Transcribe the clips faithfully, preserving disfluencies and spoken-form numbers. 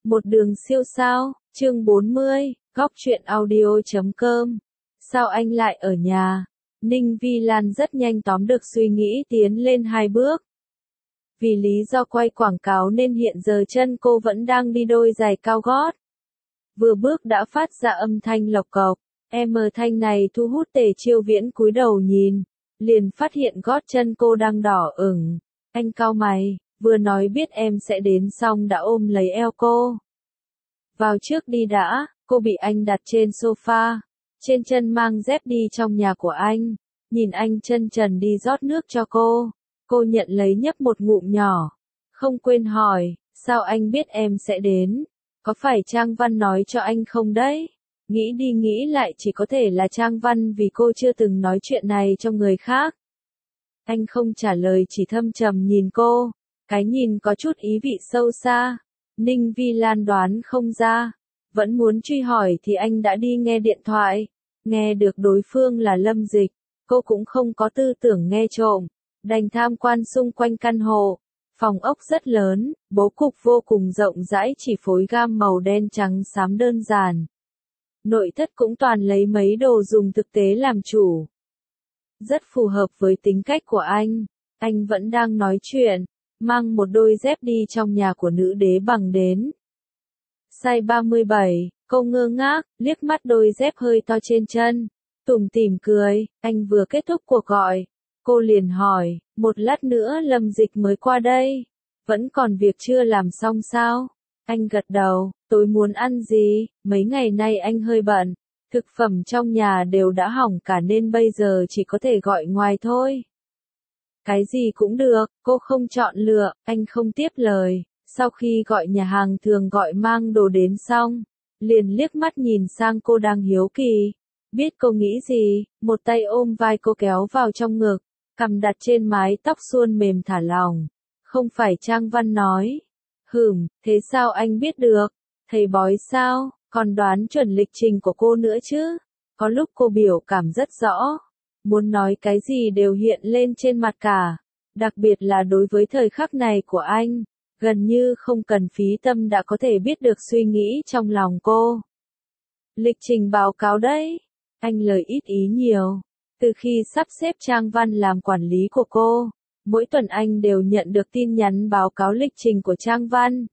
Một đường siêu sao, chương bốn mươi, góc truyện audio chấm com. Sao anh lại ở nhà? Ninh Vi Lan rất nhanh tóm được suy nghĩ tiến lên hai bước. Vì lý do quay quảng cáo nên hiện giờ chân cô vẫn đang đi đôi giày cao gót. Vừa bước đã phát ra âm thanh lộc cộc, em thanh này thu hút Tề Chiêu Viễn cúi đầu nhìn, liền phát hiện gót chân cô đang đỏ ửng. Anh cau mày, vừa nói biết em sẽ đến xong đã ôm lấy eo cô. Vào trước đi đã, cô bị anh đặt trên sofa, trên chân mang dép đi trong nhà của anh, nhìn anh chân trần đi rót nước cho cô, cô nhận lấy nhấp một ngụm nhỏ, không quên hỏi, sao anh biết em sẽ đến, có phải Trang Văn nói cho anh không đấy? Nghĩ đi nghĩ lại chỉ có thể là Trang Văn vì cô chưa từng nói chuyện này cho người khác. Anh không trả lời chỉ thâm trầm nhìn cô, cái nhìn có chút ý vị sâu xa. Ninh Vi Lan đoán không ra, vẫn muốn truy hỏi thì anh đã đi nghe điện thoại, nghe được đối phương là Lâm Dịch, cô cũng không có tư tưởng nghe trộm, đành tham quan xung quanh căn hộ. Phòng ốc rất lớn, bố cục vô cùng rộng rãi chỉ phối gam màu đen trắng xám đơn giản. Nội thất cũng toàn lấy mấy đồ dùng thực tế làm chủ. Rất phù hợp với tính cách của anh, anh vẫn đang nói chuyện, mang một đôi dép đi trong nhà của nữ đế bằng đến. Size ba mươi bảy, cô ngơ ngác, liếc mắt đôi dép hơi to trên chân, tủm tỉm cười, anh vừa kết thúc cuộc gọi. Cô liền hỏi, một lát nữa Lâm Dịch mới qua đây, vẫn còn việc chưa làm xong sao? Anh gật đầu, tối muốn ăn gì, mấy ngày nay anh hơi bận, thực phẩm trong nhà đều đã hỏng cả nên bây giờ chỉ có thể gọi ngoài thôi. Cái gì cũng được, cô không chọn lựa, anh không tiếp lời, sau khi gọi nhà hàng thường gọi mang đồ đến xong, liền liếc mắt nhìn sang cô đang hiếu kỳ, biết cô nghĩ gì, một tay ôm vai cô kéo vào trong ngực, cằm đặt trên mái tóc suôn mềm thả lỏng, không phải Trang Văn nói, hửm, thế sao anh biết được, thầy bói sao, còn đoán chuẩn lịch trình của cô nữa chứ, có lúc cô biểu cảm rất rõ. Muốn nói cái gì đều hiện lên trên mặt cả, đặc biệt là đối với thời khắc này của anh, gần như không cần phí tâm đã có thể biết được suy nghĩ trong lòng cô. Lịch trình báo cáo đấy, anh lời ít ý nhiều, từ khi sắp xếp Trang Văn làm quản lý của cô, mỗi tuần anh đều nhận được tin nhắn báo cáo lịch trình của Trang Văn.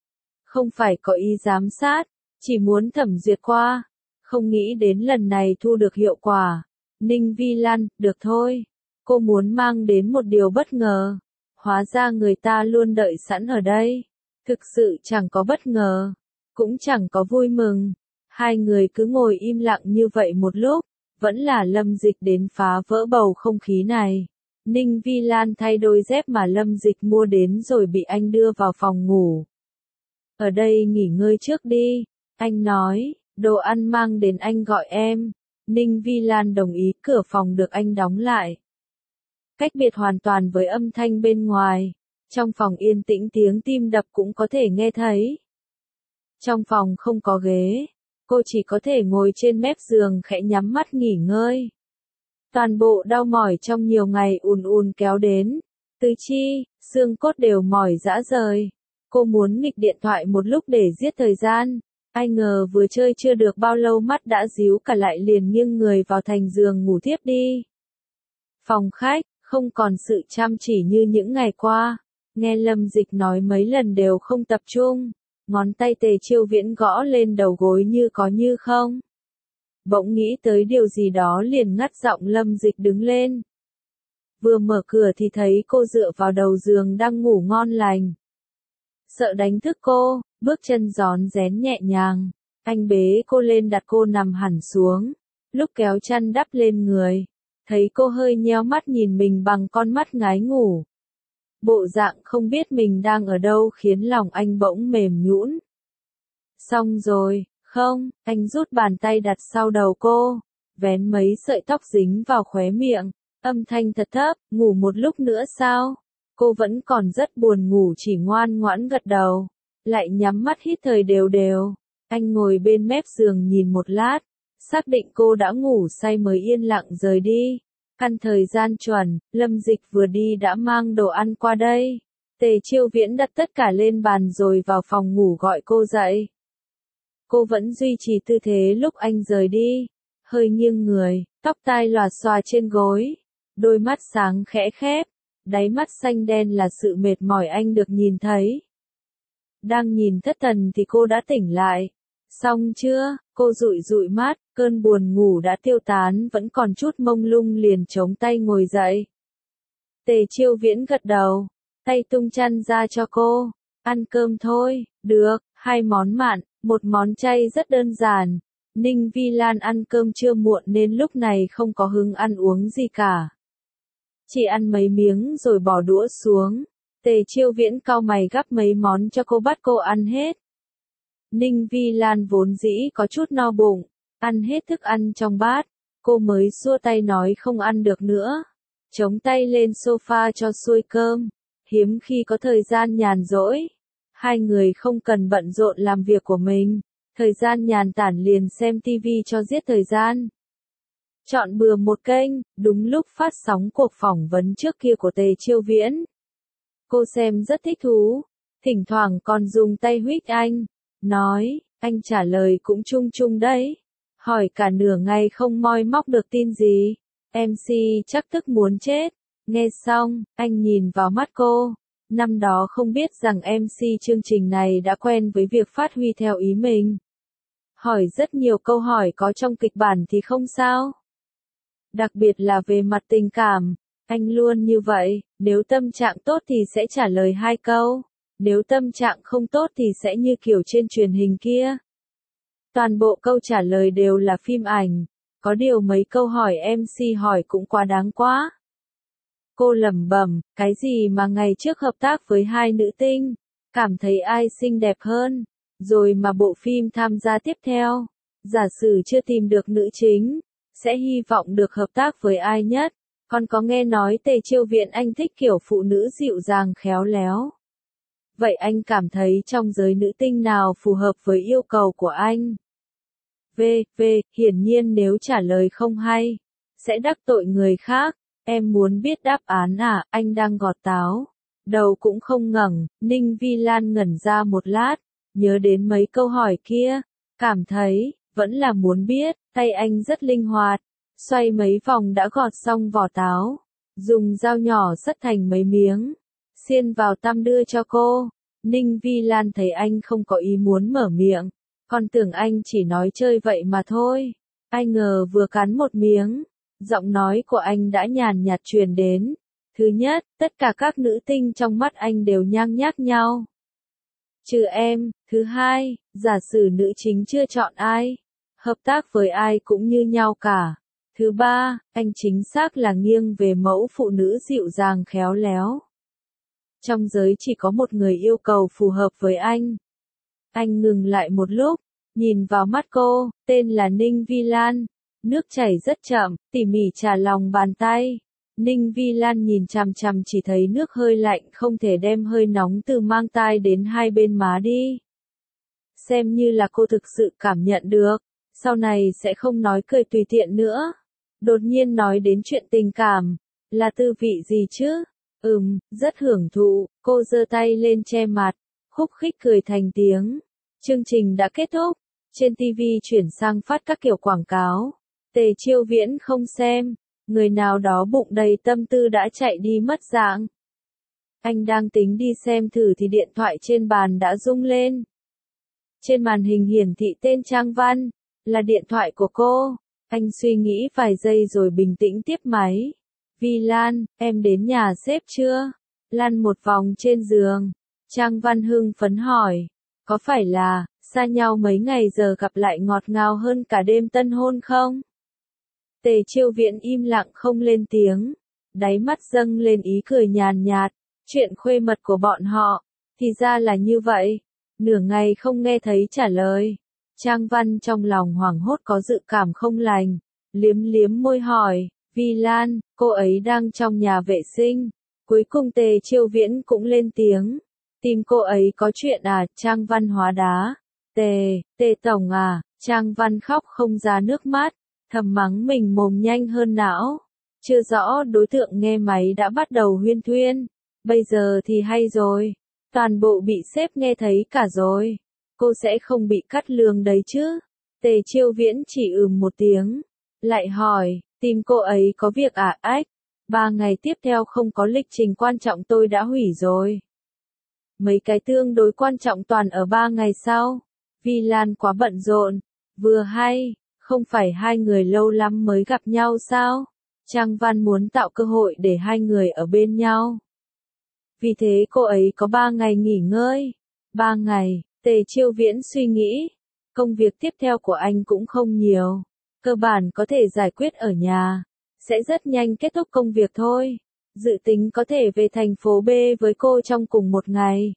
Không phải có ý giám sát, chỉ muốn thẩm duyệt qua, không nghĩ đến lần này thu được hiệu quả. Ninh Vi Lan, được thôi. Cô muốn mang đến một điều bất ngờ. Hóa ra người ta luôn đợi sẵn ở đây. Thực sự chẳng có bất ngờ. Cũng chẳng có vui mừng. Hai người cứ ngồi im lặng như vậy một lúc. Vẫn là Lâm Dịch đến phá vỡ bầu không khí này. Ninh Vi Lan thay đôi dép mà Lâm Dịch mua đến rồi bị anh đưa vào phòng ngủ. Ở đây nghỉ ngơi trước đi. Anh nói, đồ ăn mang đến anh gọi em. Ninh Vi Lan đồng ý, cửa phòng được anh đóng lại. Cách biệt hoàn toàn với âm thanh bên ngoài. Trong phòng yên tĩnh tiếng tim đập cũng có thể nghe thấy. Trong phòng không có ghế. Cô chỉ có thể ngồi trên mép giường khẽ nhắm mắt nghỉ ngơi. Toàn bộ đau mỏi trong nhiều ngày ùn ùn kéo đến. Tứ chi, xương cốt đều mỏi rã rời. Cô muốn nghịch điện thoại một lúc để giết thời gian. Ai ngờ vừa chơi chưa được bao lâu mắt đã díu cả lại liền nghiêng người vào thành giường ngủ tiếp đi. Phòng khách, không còn sự chăm chỉ như những ngày qua. Nghe Lâm Dịch nói mấy lần đều không tập trung. Ngón tay Tề Chiêu Viễn gõ lên đầu gối như có như không. Bỗng nghĩ tới điều gì đó liền ngắt giọng Lâm Dịch đứng lên. Vừa mở cửa thì thấy cô dựa vào đầu giường đang ngủ ngon lành. Sợ đánh thức cô, bước chân rón rén nhẹ nhàng, anh bế cô lên đặt cô nằm hẳn xuống, lúc kéo chăn đắp lên người, thấy cô hơi nheo mắt nhìn mình bằng con mắt ngái ngủ. Bộ dạng không biết mình đang ở đâu khiến lòng anh bỗng mềm nhũn. Xong rồi, không, anh rút bàn tay đặt sau đầu cô, vén mấy sợi tóc dính vào khóe miệng, âm thanh thật thấp, ngủ một lúc nữa sao? Cô vẫn còn rất buồn ngủ chỉ ngoan ngoãn gật đầu, lại nhắm mắt hít thời đều đều. Anh ngồi bên mép giường nhìn một lát, xác định cô đã ngủ say mới yên lặng rời đi. Căn thời gian chuẩn, Lâm Dịch vừa đi đã mang đồ ăn qua đây. Tề Chiêu Viễn đặt tất cả lên bàn rồi vào phòng ngủ gọi cô dậy. Cô vẫn duy trì tư thế lúc anh rời đi, hơi nghiêng người, tóc tai lòa xòa trên gối, đôi mắt sáng khẽ khép, đáy mắt xanh đen là sự mệt mỏi anh được nhìn thấy. Đang nhìn thất thần thì cô đã tỉnh lại. Xong chưa? Cô dụi dụi mắt, cơn buồn ngủ đã tiêu tán vẫn còn chút mông lung liền chống tay ngồi dậy. Tề Chiêu Viễn gật đầu, tay tung chăn ra cho cô. Ăn cơm thôi, được, hai món mặn, một món chay rất đơn giản. Ninh Vi Lan ăn cơm trưa muộn nên lúc này không có hứng ăn uống gì cả. Chỉ ăn mấy miếng rồi bỏ đũa xuống. Tề Chiêu Viễn cau mày gắp mấy món cho cô bắt cô ăn hết. Ninh Vi Lan vốn dĩ có chút no bụng, ăn hết thức ăn trong bát, cô mới xua tay nói không ăn được nữa. Chống tay lên sofa cho xuôi cơm, hiếm khi có thời gian nhàn rỗi. Hai người không cần bận rộn làm việc của mình, thời gian nhàn tản liền xem tivi cho giết thời gian. Chọn bừa một kênh, đúng lúc phát sóng cuộc phỏng vấn trước kia của Tề Chiêu Viễn. Cô xem rất thích thú, thỉnh thoảng còn dùng tay huých anh, nói, anh trả lời cũng chung chung đấy. Hỏi cả nửa ngày không moi móc được tin gì, em xê chắc tức muốn chết. Nghe xong, anh nhìn vào mắt cô, năm đó không biết rằng em xê chương trình này đã quen với việc phát huy theo ý mình. Hỏi rất nhiều câu hỏi có trong kịch bản thì không sao. Đặc biệt là về mặt tình cảm, anh luôn như vậy, nếu tâm trạng tốt thì sẽ trả lời hai câu, nếu tâm trạng không tốt thì sẽ như kiểu trên truyền hình kia. Toàn bộ câu trả lời đều là phim ảnh, có điều mấy câu hỏi em xê hỏi cũng quá đáng quá. Cô lẩm bẩm, cái gì mà ngày trước hợp tác với hai nữ tinh, cảm thấy ai xinh đẹp hơn, rồi mà bộ phim tham gia tiếp theo, giả sử chưa tìm được nữ chính, sẽ hy vọng được hợp tác với ai nhất. Còn có nghe nói Tề Chiêu Viễn anh thích kiểu phụ nữ dịu dàng khéo léo. Vậy anh cảm thấy trong giới nữ tinh nào phù hợp với yêu cầu của anh? V, V, hiển nhiên nếu trả lời không hay, sẽ đắc tội người khác. Em muốn biết đáp án à, anh đang gọt táo. Đầu cũng không ngẩng, Ninh Vi Lan ngẩn ra một lát, nhớ đến mấy câu hỏi kia, cảm thấy, vẫn là muốn biết, tay anh rất linh hoạt. Xoay mấy vòng đã gọt xong vỏ táo, dùng dao nhỏ xắt thành mấy miếng, xiên vào tăm đưa cho cô. Ninh Vi Lan thấy anh không có ý muốn mở miệng, còn tưởng anh chỉ nói chơi vậy mà thôi. Ai ngờ vừa cắn một miếng, giọng nói của anh đã nhàn nhạt truyền đến. Thứ nhất, tất cả các nữ tinh trong mắt anh đều nhang nhác nhau. Trừ em. Thứ hai, giả sử nữ chính chưa chọn ai, hợp tác với ai cũng như nhau cả. Thứ ba, anh chính xác là nghiêng về mẫu phụ nữ dịu dàng khéo léo. Trong giới chỉ có một người yêu cầu phù hợp với anh. Anh ngừng lại một lúc, nhìn vào mắt cô, tên là Ninh Vi Lan. Nước chảy rất chậm, tỉ mỉ trà lòng bàn tay. Ninh Vi Lan nhìn chằm chằm chỉ thấy nước hơi lạnh không thể đem hơi nóng từ mang tai đến hai bên má đi. Xem như là cô thực sự cảm nhận được, sau này sẽ không nói cười tùy tiện nữa. Đột nhiên nói đến chuyện tình cảm, là tư vị gì chứ? Ừm, rất hưởng thụ, cô giơ tay lên che mặt, khúc khích cười thành tiếng. Chương trình đã kết thúc, trên ti vi chuyển sang phát các kiểu quảng cáo. Tề Chiêu Viễn không xem, người nào đó bụng đầy tâm tư đã chạy đi mất dạng. Anh đang tính đi xem thử thì điện thoại trên bàn đã rung lên. Trên màn hình hiển thị tên Trang Văn, là điện thoại của cô. Anh suy nghĩ vài giây rồi bình tĩnh tiếp máy. Vi Lan, em đến nhà sếp chưa? Lăn một vòng trên giường. Trang Văn hưng phấn hỏi. Có phải là, xa nhau mấy ngày giờ gặp lại ngọt ngào hơn cả đêm tân hôn không? Tề Chiêu Viễn im lặng không lên tiếng. Đáy mắt dâng lên ý cười nhàn nhạt. Chuyện khuê mật của bọn họ, thì ra là như vậy. Nửa ngày không nghe thấy trả lời. Trang Văn trong lòng hoảng hốt có dự cảm không lành, liếm liếm môi hỏi, Vi Lan, cô ấy đang trong nhà vệ sinh. Cuối cùng Tề Chiêu Viễn cũng lên tiếng, tìm cô ấy có chuyện à? Trang Văn hóa đá. Tề, Tề Tổng à? Trang Văn khóc không ra nước mắt, thầm mắng mình mồm nhanh hơn não. Chưa rõ đối tượng nghe máy đã bắt đầu huyên thuyên. Bây giờ thì hay rồi. Toàn bộ bị sếp nghe thấy cả rồi. Cô sẽ không bị cắt lương đấy chứ? Tề Chiêu Viễn chỉ ừm một tiếng. Lại hỏi, tìm cô ấy có việc à? Ách. Ba ngày tiếp theo không có lịch trình quan trọng tôi đã hủy rồi. Mấy cái tương đối quan trọng toàn ở ba ngày sau. Vi Lan quá bận rộn. Vừa hay, không phải hai người lâu lắm mới gặp nhau sao? Trang Văn muốn tạo cơ hội để hai người ở bên nhau. Vì thế cô ấy có ba ngày nghỉ ngơi. Ba ngày, Tề Chiêu Viễn suy nghĩ. Công việc tiếp theo của anh cũng không nhiều. Cơ bản có thể giải quyết ở nhà. Sẽ rất nhanh kết thúc công việc thôi. Dự tính có thể về thành phố B với cô trong cùng một ngày.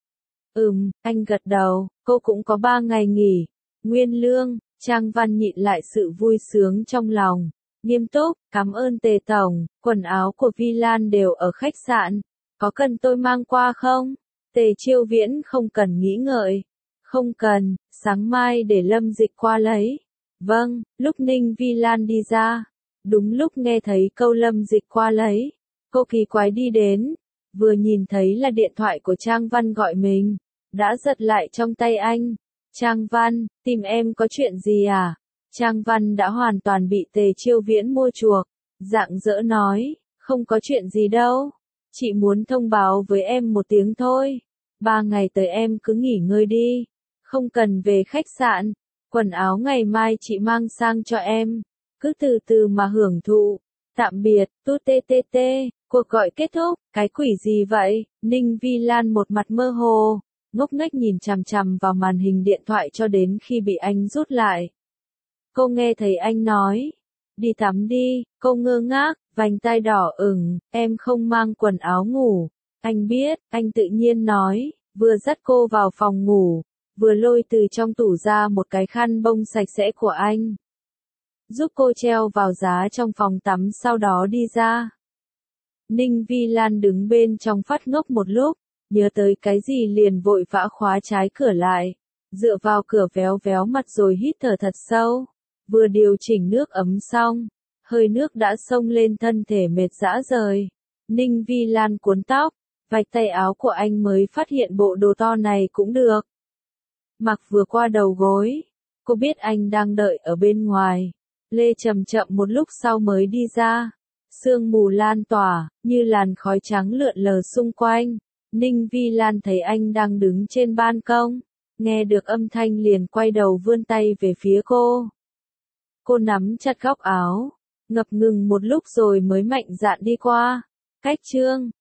Ừm, anh gật đầu, cô cũng có ba ngày nghỉ. Nguyên lương, Trang Văn nhịn lại sự vui sướng trong lòng. Nghiêm túc, cảm ơn Tề Tổng, quần áo của Vi Lan đều ở khách sạn. Có cần tôi mang qua không? Tề Chiêu Viễn không cần nghĩ ngợi. Không cần, sáng mai để Lâm Dịch qua lấy. Vâng, lúc Ninh Vi Lan đi ra. Đúng lúc nghe thấy câu Lâm Dịch qua lấy. Cô kỳ quái đi đến. Vừa nhìn thấy là điện thoại của Trang Văn gọi mình. Đã giật lại trong tay anh. Trang Văn, tìm em có chuyện gì à? Trang Văn đã hoàn toàn bị Tề Chiêu Viễn mua chuộc. Rạng rỡ nói, không có chuyện gì đâu. Chị muốn thông báo với em một tiếng thôi. Ba ngày tới em cứ nghỉ ngơi đi. Không cần về khách sạn. Quần áo ngày mai chị mang sang cho em. Cứ từ từ mà hưởng thụ. Tạm biệt, tu tê tê tê. Cuộc gọi kết thúc. Cái quỷ gì vậy? Ninh Vi Lan một mặt mơ hồ. Ngốc nghếch nhìn chằm chằm vào màn hình điện thoại cho đến khi bị anh rút lại. Cô nghe thấy anh nói. Đi tắm đi, cô ngơ ngác, vành tai đỏ ửng, em không mang quần áo ngủ. Anh biết, anh tự nhiên nói, vừa dắt cô vào phòng ngủ, vừa lôi từ trong tủ ra một cái khăn bông sạch sẽ của anh. Giúp cô treo vào giá trong phòng tắm sau đó đi ra. Ninh Vi Lan đứng bên trong phát ngốc một lúc, nhớ tới cái gì liền vội vã khóa trái cửa lại, dựa vào cửa véo véo mặt rồi hít thở thật sâu. Vừa điều chỉnh nước ấm xong, hơi nước đã xông lên thân thể mệt rã rời. Ninh Vi Lan cuốn tóc, vạch tay áo của anh mới phát hiện bộ đồ to này cũng được. Mặc vừa qua đầu gối, cô biết anh đang đợi ở bên ngoài. Lê chậm chậm một lúc sau mới đi ra. Sương mù lan tỏa, như làn khói trắng lượn lờ xung quanh. Ninh Vi Lan thấy anh đang đứng trên ban công. Nghe được âm thanh liền quay đầu vươn tay về phía cô. Cô nắm chặt góc áo, ngập ngừng một lúc rồi mới mạnh dạn đi qua. Cách chương